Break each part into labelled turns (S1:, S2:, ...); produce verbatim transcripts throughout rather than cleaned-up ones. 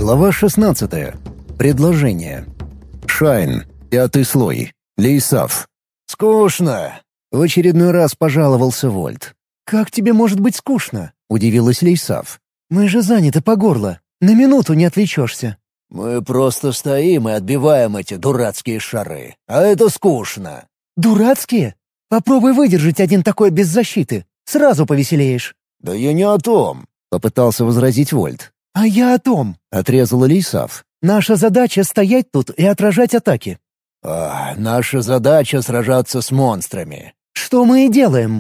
S1: Глава шестнадцатая. Предложение. Шайн. Пятый слой. Лейсав. «Скучно!» — в очередной раз пожаловался Вольт.
S2: «Как тебе может быть скучно?»
S1: — удивилась Лейсав.
S2: «Мы же заняты по горло. На минуту не отвлечешься».
S3: «Мы просто стоим и отбиваем эти дурацкие шары. А это скучно».
S2: «Дурацкие? Попробуй выдержать один такой без защиты. Сразу повеселеешь».
S3: «Да я не о том»,
S1: — попытался возразить Вольт.
S2: «А я о том»,
S1: — отрезала Лейсав.
S2: «Наша задача — стоять тут и отражать атаки».
S3: А, «Наша задача — сражаться с монстрами».
S2: «Что мы и делаем».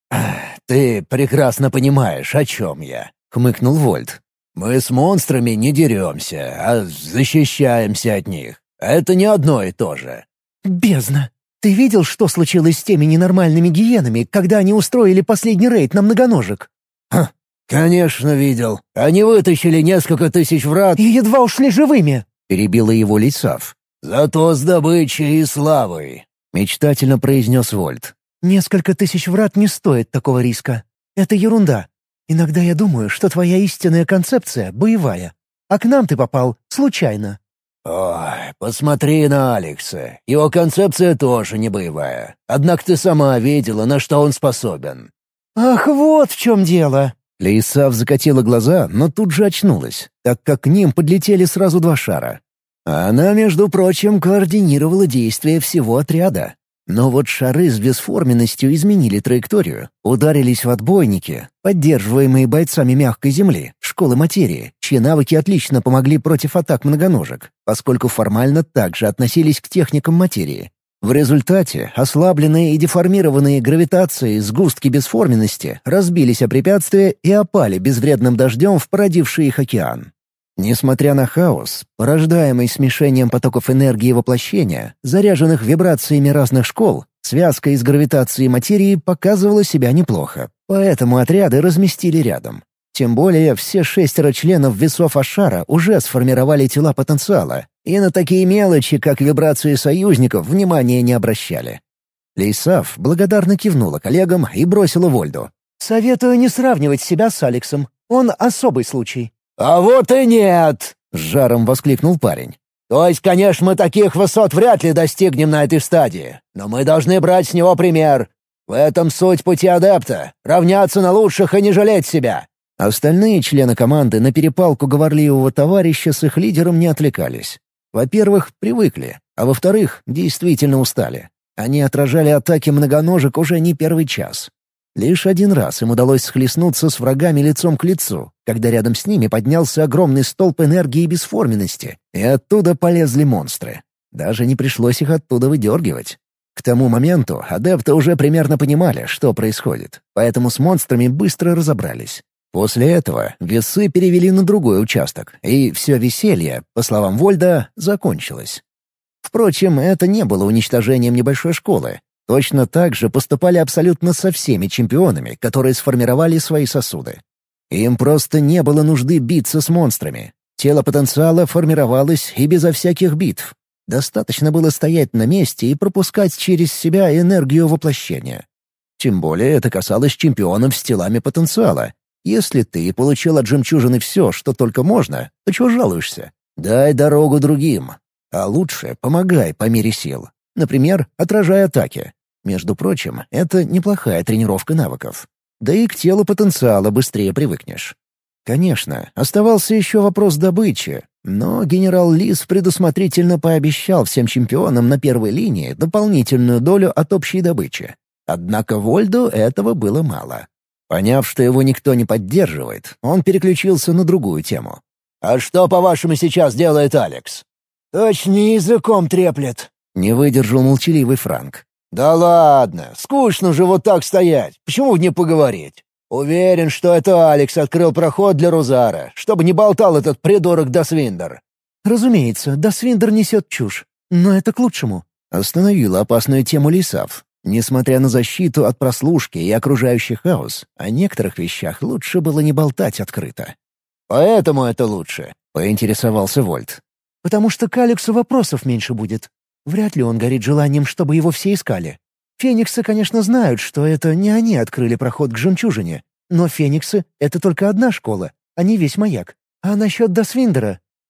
S3: «Ты прекрасно понимаешь, о чем я», — хмыкнул Вольт. «Мы с монстрами не деремся, а защищаемся от них. Это не одно и то же».
S2: «Бездна! Ты видел, что случилось с теми ненормальными гиенами, когда они устроили последний рейд на многоножек?»
S3: «Ха, конечно видел. Они вытащили несколько тысяч врат...»
S2: «И едва ушли живыми!»
S1: — перебила его Лейсав.
S3: «Зато с добычей и славой», —
S1: мечтательно произнес Вольт.
S2: «Несколько тысяч врат не стоит такого риска. Это ерунда. Иногда я думаю, что твоя истинная концепция — боевая. А к нам ты попал случайно».
S3: «Ой, посмотри на Алекса. Его концепция тоже не боевая. Однако ты сама видела, на что он способен».
S2: «Ах, вот в чем дело!»
S1: Лейсав закатила глаза, но тут же очнулась, так как к ним подлетели сразу два шара. А она, между прочим, координировала действия всего отряда. Но вот шары с бесформенностью изменили траекторию, ударились в отбойники, поддерживаемые бойцами мягкой земли, школы материи, чьи навыки отлично помогли против атак многоножек, поскольку формально также относились к техникам материи. В результате ослабленные и деформированные гравитацией сгустки бесформенности разбились о препятствия и опали безвредным дождем в породивший их океан. Несмотря на хаос, порождаемый смешением потоков энергии воплощения, заряженных вибрациями разных школ, связка из гравитации и материи показывала себя неплохо, поэтому отряды разместили рядом. Тем более все шестеро членов весов Ашара уже сформировали тела потенциала, и на такие мелочи, как вибрации союзников, внимания не обращали. Лейсав благодарно кивнула коллегам и бросила Вольду.
S2: «Советую не сравнивать себя с Алексом. Он особый случай».
S3: «А вот и нет!»
S1: — с жаром воскликнул парень.
S3: «То есть, конечно, мы таких высот вряд ли достигнем на этой стадии, но мы должны брать с него пример. В этом суть пути адепта — равняться на лучших и не жалеть себя».
S1: Остальные члены команды на перепалку говорливого товарища с их лидером не отвлекались. Во-первых, привыкли, а во-вторых, действительно устали. Они отражали атаки многоножек уже не первый час. Лишь один раз им удалось схлестнуться с врагами лицом к лицу, когда рядом с ними поднялся огромный столб энергии и бесформенности, и оттуда полезли монстры. Даже не пришлось их оттуда выдергивать. К тому моменту адепты уже примерно понимали, что происходит, поэтому с монстрами быстро разобрались. После этого весы перевели на другой участок, и все веселье, по словам Вольда, закончилось. Впрочем, это не было уничтожением небольшой школы. Точно так же поступали абсолютно со всеми чемпионами, которые сформировали свои сосуды. Им просто не было нужды биться с монстрами. Тело потенциала формировалось и безо всяких битв. Достаточно было стоять на месте и пропускать через себя энергию воплощения. Тем более это касалось чемпионов с телами потенциала. Если ты получил от жемчужины все, что только можно, то чего жалуешься? Дай дорогу другим. А лучше помогай по мере сил. Например, отражай атаки. Между прочим, это неплохая тренировка навыков. Да и к телу потенциала быстрее привыкнешь. Конечно, оставался еще вопрос добычи, но генерал Лис предусмотрительно пообещал всем чемпионам на первой линии дополнительную долю от общей добычи. Однако Вольду этого было мало. Поняв, что его никто не поддерживает, он переключился на другую тему.
S3: «А что, по-вашему, сейчас делает Алекс?»
S2: «Точно языком треплет»,
S1: — не выдержал молчаливый Франк.
S3: «Да ладно, скучно же вот так стоять. Почему не поговорить? Уверен, что это Алекс открыл проход для Рузара, чтобы не болтал этот придурок Дасвиндер».
S2: «Разумеется, Дасвиндер несет чушь. Но это к лучшему».
S1: Остановила опасную тему Лейсав. Несмотря на защиту от прослушки и окружающий хаос, о некоторых вещах лучше было не болтать открыто.
S3: «Поэтому это лучше»,
S1: — поинтересовался Вольт.
S2: «Потому что к Алексу вопросов меньше будет. Вряд ли он горит желанием, чтобы его все искали. Фениксы, конечно, знают, что это не они открыли проход к жемчужине, но фениксы — это только одна школа, а не весь маяк. А насчет Дасвиндера?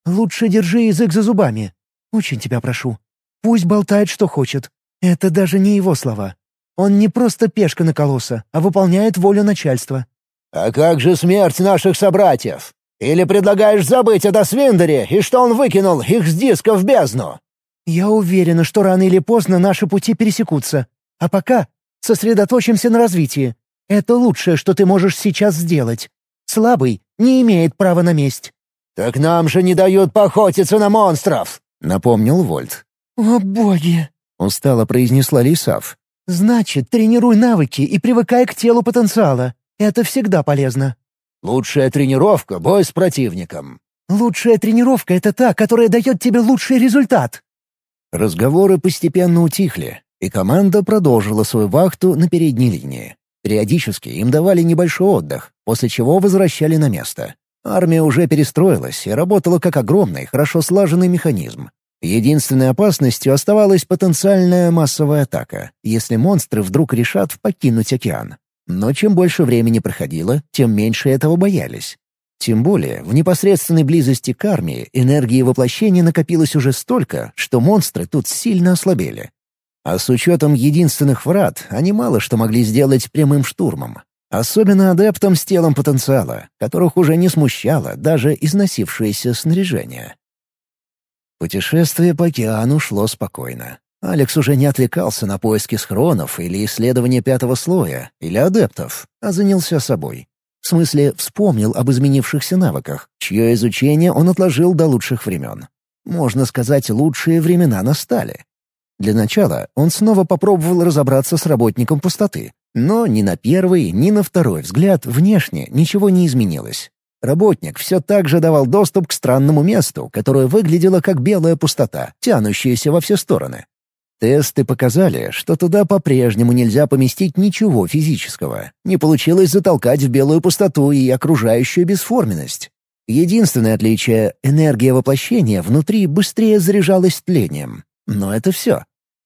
S2: Лучше держи язык за зубами. Очень тебя прошу. Пусть болтает, что хочет. Это даже не его слова. Он не просто пешка на колосса, а выполняет волю начальства».
S3: «А как же смерть наших собратьев? Или предлагаешь забыть о Досвиндере и что он выкинул их с диска в бездну?»
S2: «Я уверена, что рано или поздно наши пути пересекутся. А пока сосредоточимся на развитии. Это лучшее, что ты можешь сейчас сделать. Слабый не имеет права на месть».
S3: «Так нам же не дают поохотиться на монстров!» — напомнил Вольт.
S2: «О боги!» —
S1: устало произнесла Лисав.
S2: «Значит, тренируй навыки и привыкай к телу потенциала. Это всегда полезно».
S3: «Лучшая тренировка — бой с противником».
S2: «Лучшая тренировка — это та, которая дает тебе лучший результат».
S1: Разговоры постепенно утихли, и команда продолжила свою вахту на передней линии. Периодически им давали небольшой отдых, после чего возвращали на место. Армия уже перестроилась и работала как огромный, хорошо слаженный механизм. Единственной опасностью оставалась потенциальная массовая атака, если монстры вдруг решат покинуть океан. Но чем больше времени проходило, тем меньше этого боялись. Тем более, в непосредственной близости к армии энергии воплощения накопилось уже столько, что монстры тут сильно ослабели. А с учетом единственных врат, они мало что могли сделать прямым штурмом. Особенно адептам с телом потенциала, которых уже не смущало даже износившееся снаряжение. Путешествие по океану шло спокойно. Алекс уже не отвлекался на поиски схронов или исследования пятого слоя, или адептов, а занялся собой. В смысле, вспомнил об изменившихся навыках, чье изучение он отложил до лучших времен. Можно сказать, лучшие времена настали. Для начала он снова попробовал разобраться с работником пустоты, но ни на первый, ни на второй взгляд внешне ничего не изменилось. Работник все так же давал доступ к странному месту, которое выглядело как белая пустота, тянущаяся во все стороны. Тесты показали, что туда по-прежнему нельзя поместить ничего физического. Не получилось затолкать в белую пустоту и окружающую бесформенность. Единственное отличие — энергия воплощения внутри быстрее заряжалась тлением. Но это все.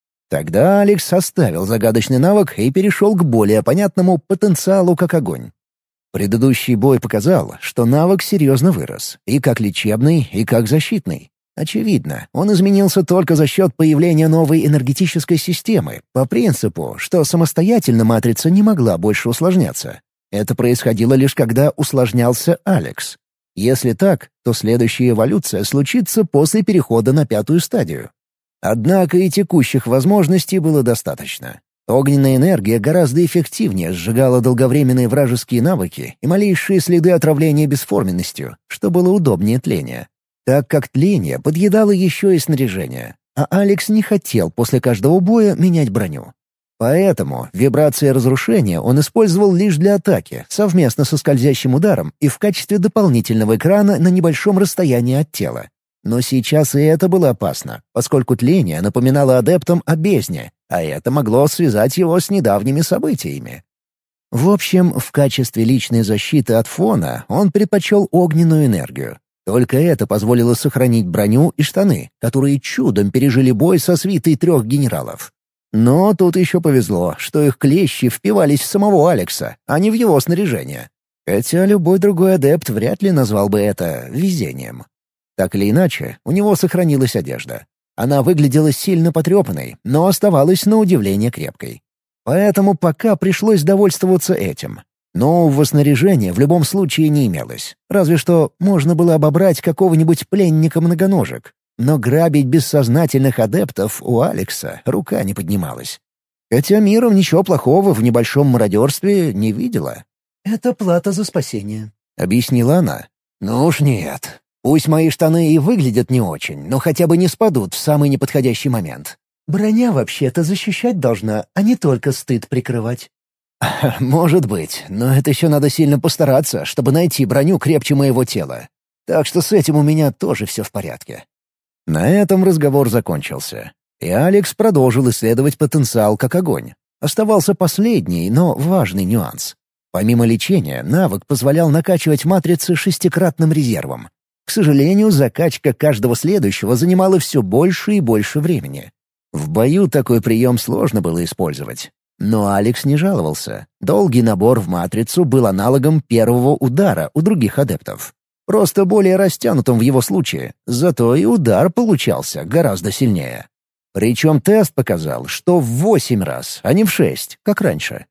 S1: Тогда Алекс оставил загадочный навык и перешел к более понятному потенциалу как огонь. Предыдущий бой показал, что навык серьезно вырос, и как лечебный, и как защитный. Очевидно, он изменился только за счет появления новой энергетической системы, по принципу, что самостоятельно матрица не могла больше усложняться. Это происходило лишь когда усложнялся Алекс. Если так, то следующая эволюция случится после перехода на пятую стадию. Однако и текущих возможностей было достаточно. Огненная энергия гораздо эффективнее сжигала долговременные вражеские навыки и малейшие следы отравления бесформенностью, что было удобнее тления. Так как тление подъедало еще и снаряжение, а Алекс не хотел после каждого боя менять броню. Поэтому вибрации разрушения он использовал лишь для атаки, совместно со скользящим ударом и в качестве дополнительного экрана на небольшом расстоянии от тела. Но сейчас и это было опасно, поскольку тление напоминало адептам о бездне, а это могло связать его с недавними событиями. В общем, в качестве личной защиты от фона он предпочел огненную энергию. Только это позволило сохранить броню и штаны, которые чудом пережили бой со свитой трех генералов. Но тут еще повезло, что их клещи впивались в самого Алекса, а не в его снаряжение. Хотя любой другой адепт вряд ли назвал бы это везением. Так или иначе, у него сохранилась одежда. Она выглядела сильно потрепанной, но оставалась на удивление крепкой. Поэтому пока пришлось довольствоваться этим. Нового снаряжения в любом случае не имелось. Разве что можно было обобрать какого-нибудь пленника-многоножек. Но грабить бессознательных адептов у Алекса рука не поднималась. Хотя миром ничего плохого в небольшом мародерстве не видела.
S2: «Это плата за спасение»,
S1: — объяснила она. «Ну уж нет. Пусть мои штаны и выглядят не очень, но хотя бы не спадут в самый неподходящий момент».
S2: «Броня вообще-то защищать должна, а не только стыд прикрывать».
S1: «Может быть, но это еще надо сильно постараться, чтобы найти броню крепче моего тела. Так что с этим у меня тоже все в порядке». На этом разговор закончился, и Алекс продолжил исследовать потенциал как огонь. Оставался последний, но важный нюанс. Помимо лечения, навык позволял накачивать матрицы шестикратным резервом. К сожалению, закачка каждого следующего занимала все больше и больше времени. В бою такой прием сложно было использовать. Но Алекс не жаловался. Долгий набор в матрицу был аналогом первого удара у других адептов. просто более растянутым в его случае, зато и удар получался гораздо сильнее. Причем тест показал, что в восемь раз, а не в шесть, как раньше.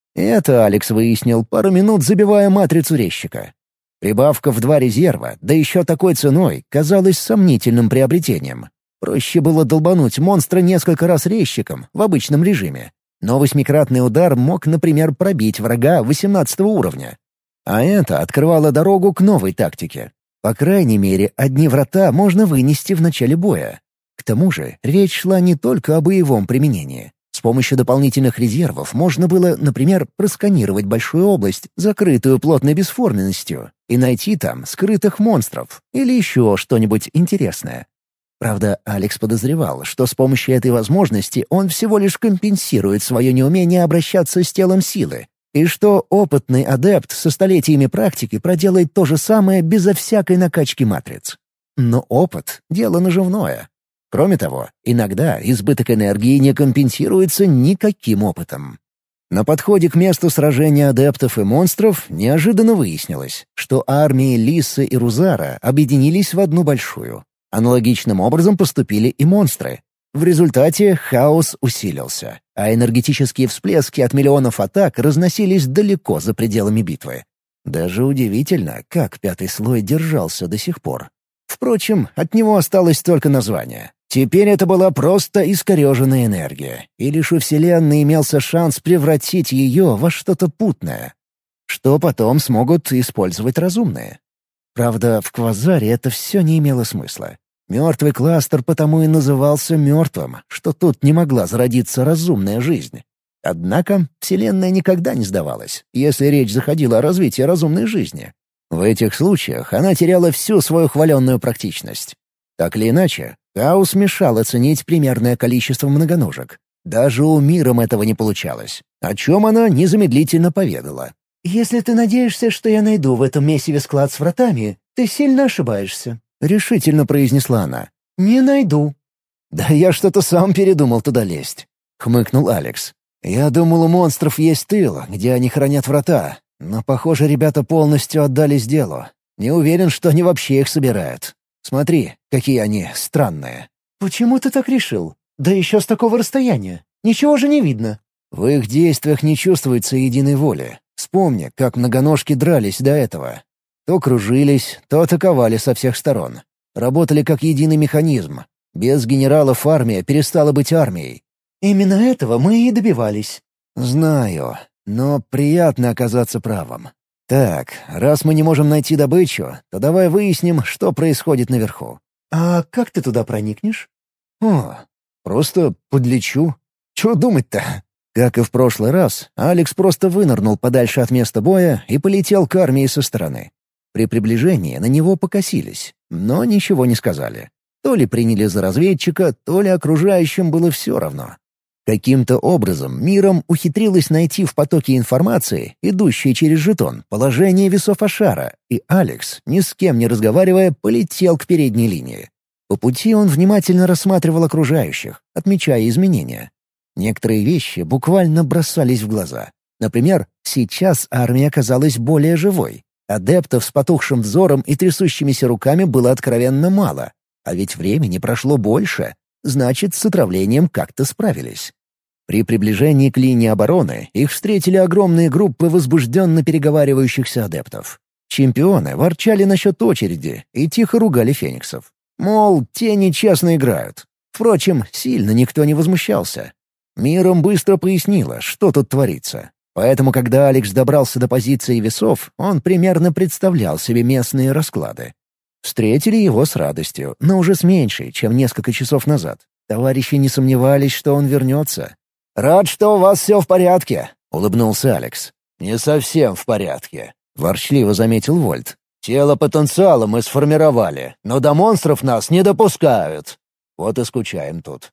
S1: Это Алекс выяснил пару минут, забивая матрицу резчика. Прибавка в два резерва, да еще такой ценой, казалась сомнительным приобретением. Проще было долбануть монстра несколько раз резчиком в обычном режиме. Но восьмикратный удар мог, например, пробить врага восемнадцатого уровня. А это открывало дорогу к новой тактике. По крайней мере, одни врата можно вынести в начале боя. К тому же речь шла не только о боевом применении. С помощью дополнительных резервов можно было, например, просканировать большую область, закрытую плотной бесформенностью, и найти там скрытых монстров или еще что-нибудь интересное. Правда, Алекс подозревал, что с помощью этой возможности он всего лишь компенсирует свое неумение обращаться с телом силы, и что опытный адепт со столетиями практики проделает то же самое безо всякой накачки матриц. Но опыт — дело наживное. Кроме того, иногда избыток энергии не компенсируется никаким опытом. На подходе к месту сражения адептов и монстров неожиданно выяснилось, что армии Лиссы и Рузара объединились в одну большую. Аналогичным образом поступили и монстры. В результате хаос усилился, а энергетические всплески от миллионов атак разносились далеко за пределами битвы. Даже удивительно, как пятый слой держался до сих пор. Впрочем, от него осталось только название. Теперь это была просто искореженная энергия, и лишь у Вселенной имелся шанс превратить ее во что-то путное, что потом смогут использовать разумные. Правда, в Квазаре это все не имело смысла. Мертвый кластер потому и назывался мертвым, что тут не могла зародиться разумная жизнь. Однако Вселенная никогда не сдавалась, если речь заходила о развитии разумной жизни. В этих случаях она теряла всю свою хваленную практичность. Так или иначе, хаос мешал оценить примерное количество многоножек. Даже у Миром этого не получалось, о чем она незамедлительно поведала.
S2: «Если ты надеешься, что я найду в этом месиве склад с вратами, ты сильно ошибаешься», — решительно произнесла она. «Не найду».
S1: «Да я что-то сам передумал туда лезть», — хмыкнул Алекс. «Я думал, у монстров есть тыл, где они хранят врата, но, похоже, ребята полностью отдались делу. Не уверен, что они вообще их собирают. Смотри, какие они странные».
S2: «Почему ты так решил? Да еще с такого расстояния. Ничего же не видно».
S1: «В их действиях не чувствуется единой воли. Вспомни, как многоножки дрались до этого. То кружились, то атаковали со всех сторон. Работали как единый механизм. Без генералов армия перестала быть армией».
S2: «Именно этого мы и добивались».
S1: «Знаю, но приятно оказаться правым. Так, раз мы не можем найти добычу, то давай выясним, что происходит наверху».
S2: «А как ты туда проникнешь?»
S1: «О, просто подлечу. Чего думать-то?» Как и в прошлый раз, Алекс просто вынырнул подальше от места боя и полетел к армии со стороны. При приближении на него покосились, но ничего не сказали. То ли приняли за разведчика, то ли окружающим было все равно. Каким-то образом Миром ухитрилась найти в потоке информации, идущей через жетон, положение весов Ашара, и Алекс, ни с кем не разговаривая, полетел к передней линии. По пути он внимательно рассматривал окружающих, отмечая изменения. Некоторые вещи буквально бросались в глаза. Например, сейчас армия оказалась более живой. Адептов с потухшим взором и трясущимися руками было откровенно мало. А ведь времени прошло больше. Значит, с отравлением как-то справились. При приближении к линии обороны их встретили огромные группы возбужденно переговаривающихся адептов. Чемпионы ворчали насчет очереди и тихо ругали фениксов. Мол, те нечестно играют. Впрочем, сильно никто не возмущался. Миром быстро пояснила, что тут творится. Поэтому, когда Алекс добрался до позиции весов, он примерно представлял себе местные расклады. Встретили его с радостью, но уже с меньшей, чем несколько часов назад. Товарищи не сомневались, что он вернется. «Рад, что у вас все в порядке», — улыбнулся Алекс. «Не совсем в порядке», — ворчливо заметил Вольт. «Тело потенциала мы сформировали, но до монстров нас не допускают. Вот и скучаем тут».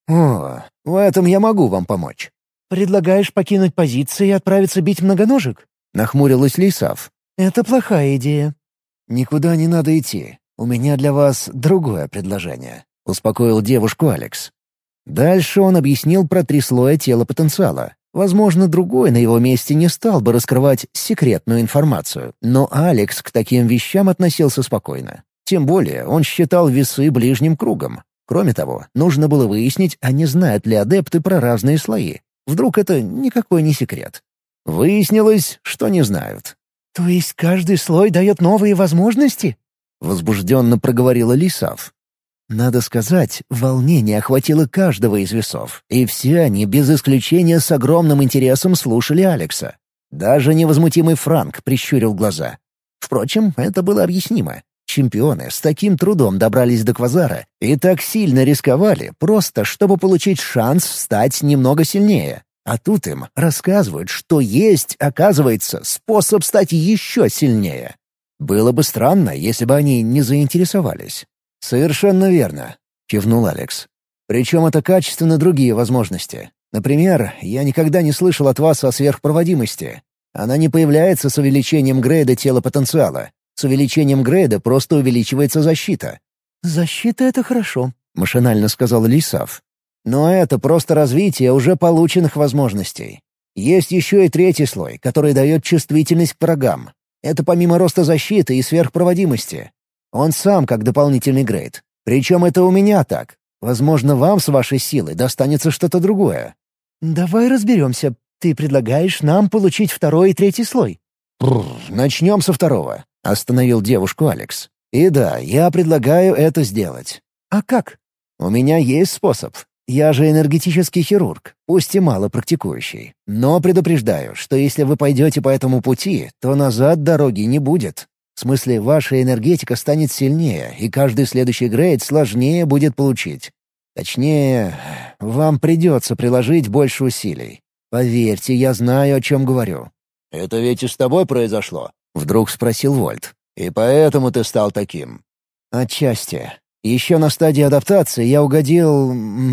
S1: «О, в этом я могу вам помочь».
S2: «Предлагаешь покинуть позиции и отправиться бить многоножек?»
S1: — нахмурилась Лейсав.
S2: «Это плохая идея».
S1: «Никуда не надо идти. У меня для вас другое предложение», — успокоил девушку Алекс. Дальше он объяснил про три слоя тела потенциала, Возможно, другой на его месте не стал бы раскрывать секретную информацию, но Алекс к таким вещам относился спокойно. Тем более он считал весы ближним кругом. Кроме того, нужно было выяснить, а не знают ли адепты про разные слои. Вдруг это никакой не секрет. Выяснилось, что не знают.
S2: «То есть каждый слой дает новые возможности?»
S1: — возбужденно проговорила Лисав. Надо сказать, волнение охватило каждого из весов, и все они без исключения с огромным интересом слушали Алекса. Даже невозмутимый Франк прищурил глаза. Впрочем, это было объяснимо. Чемпионы с таким трудом добрались до Квазара и так сильно рисковали, просто чтобы получить шанс стать немного сильнее. А тут им рассказывают, что есть, оказывается, способ стать еще сильнее. Было бы странно, если бы они не заинтересовались. «Совершенно верно», — кивнул Алекс. «Причем это качественно другие возможности. Например, я никогда не слышал от вас о сверхпроводимости. Она не появляется с увеличением грейда тела потенциала. С увеличением грейда просто увеличивается защита».
S2: «Защита — это хорошо»,
S1: — машинально сказал Лисав. «Но это просто развитие уже полученных возможностей. Есть еще и третий слой, который дает чувствительность к врагам. Это помимо роста защиты и сверхпроводимости. Он сам как дополнительный грейд. Причем это у меня так. Возможно, вам с вашей силой достанется что-то другое».
S2: «Давай разберемся. Ты предлагаешь нам получить второй и третий слой?»
S1: «Начнем со второго», — остановил девушку Алекс. «И да, я предлагаю это сделать».
S2: «А как?»
S1: «У меня есть способ. Я же энергетический хирург, пусть и мало практикующий. Но предупреждаю, что если вы пойдете по этому пути, то назад дороги не будет. В смысле, ваша энергетика станет сильнее, и каждый следующий грейд сложнее будет получить. Точнее, вам придется приложить больше усилий. Поверьте, я знаю, о чем говорю». «Это ведь и с тобой произошло?» — вдруг спросил Вольт. «И поэтому ты стал таким?» «Отчасти. Еще на стадии адаптации я угодил...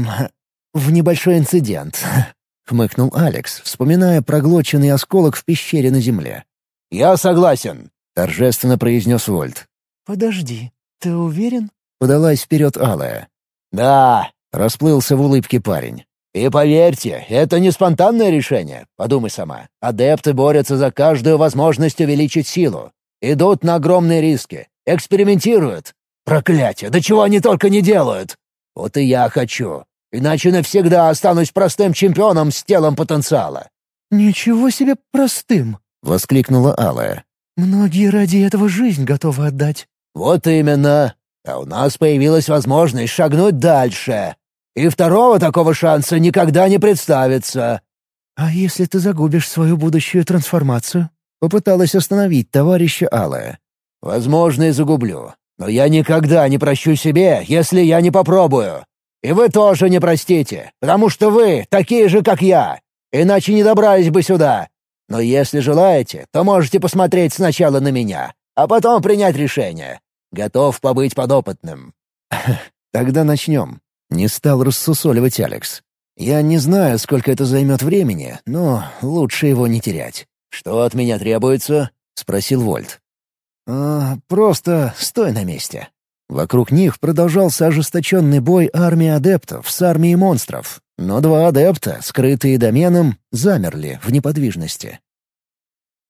S1: в небольшой инцидент», — хмыкнул Алекс, вспоминая проглоченный осколок в пещере на земле. «Я согласен», — торжественно произнес Вольт.
S2: «Подожди, ты уверен?»
S1: — подалась вперед Алая. «Да», — расплылся в улыбке парень. «И поверьте, это не спонтанное решение. Подумай сама. Адепты борются за каждую возможность увеличить силу. Идут на огромные риски. Экспериментируют. Проклятие, да чего они только не делают! Вот и я хочу. Иначе навсегда останусь простым чемпионом с телом потенциала».
S2: «Ничего себе простым!»
S1: — воскликнула Алая.
S2: «Многие ради этого жизнь готовы отдать».
S1: «Вот именно. А у нас появилась возможность шагнуть дальше. И второго такого шанса никогда не представится».
S2: «А если ты загубишь свою будущую трансформацию?»
S1: — попыталась остановить товарища Алая. «Возможно, и загублю. Но я никогда не прощу себе, если я не попробую. И вы тоже не простите, потому что вы такие же, как я. Иначе не добрались бы сюда. Но если желаете, то можете посмотреть сначала на меня, а потом принять решение. Готов побыть подопытным». «Тогда начнем». Не стал рассусоливать Алекс. «Я не знаю, сколько это займет времени, но лучше его не терять». «Что от меня требуется?» — спросил Вольт. «А, просто стой на месте». Вокруг них продолжался ожесточенный бой армии адептов с армией монстров. Но два адепта, скрытые доменом, замерли в неподвижности.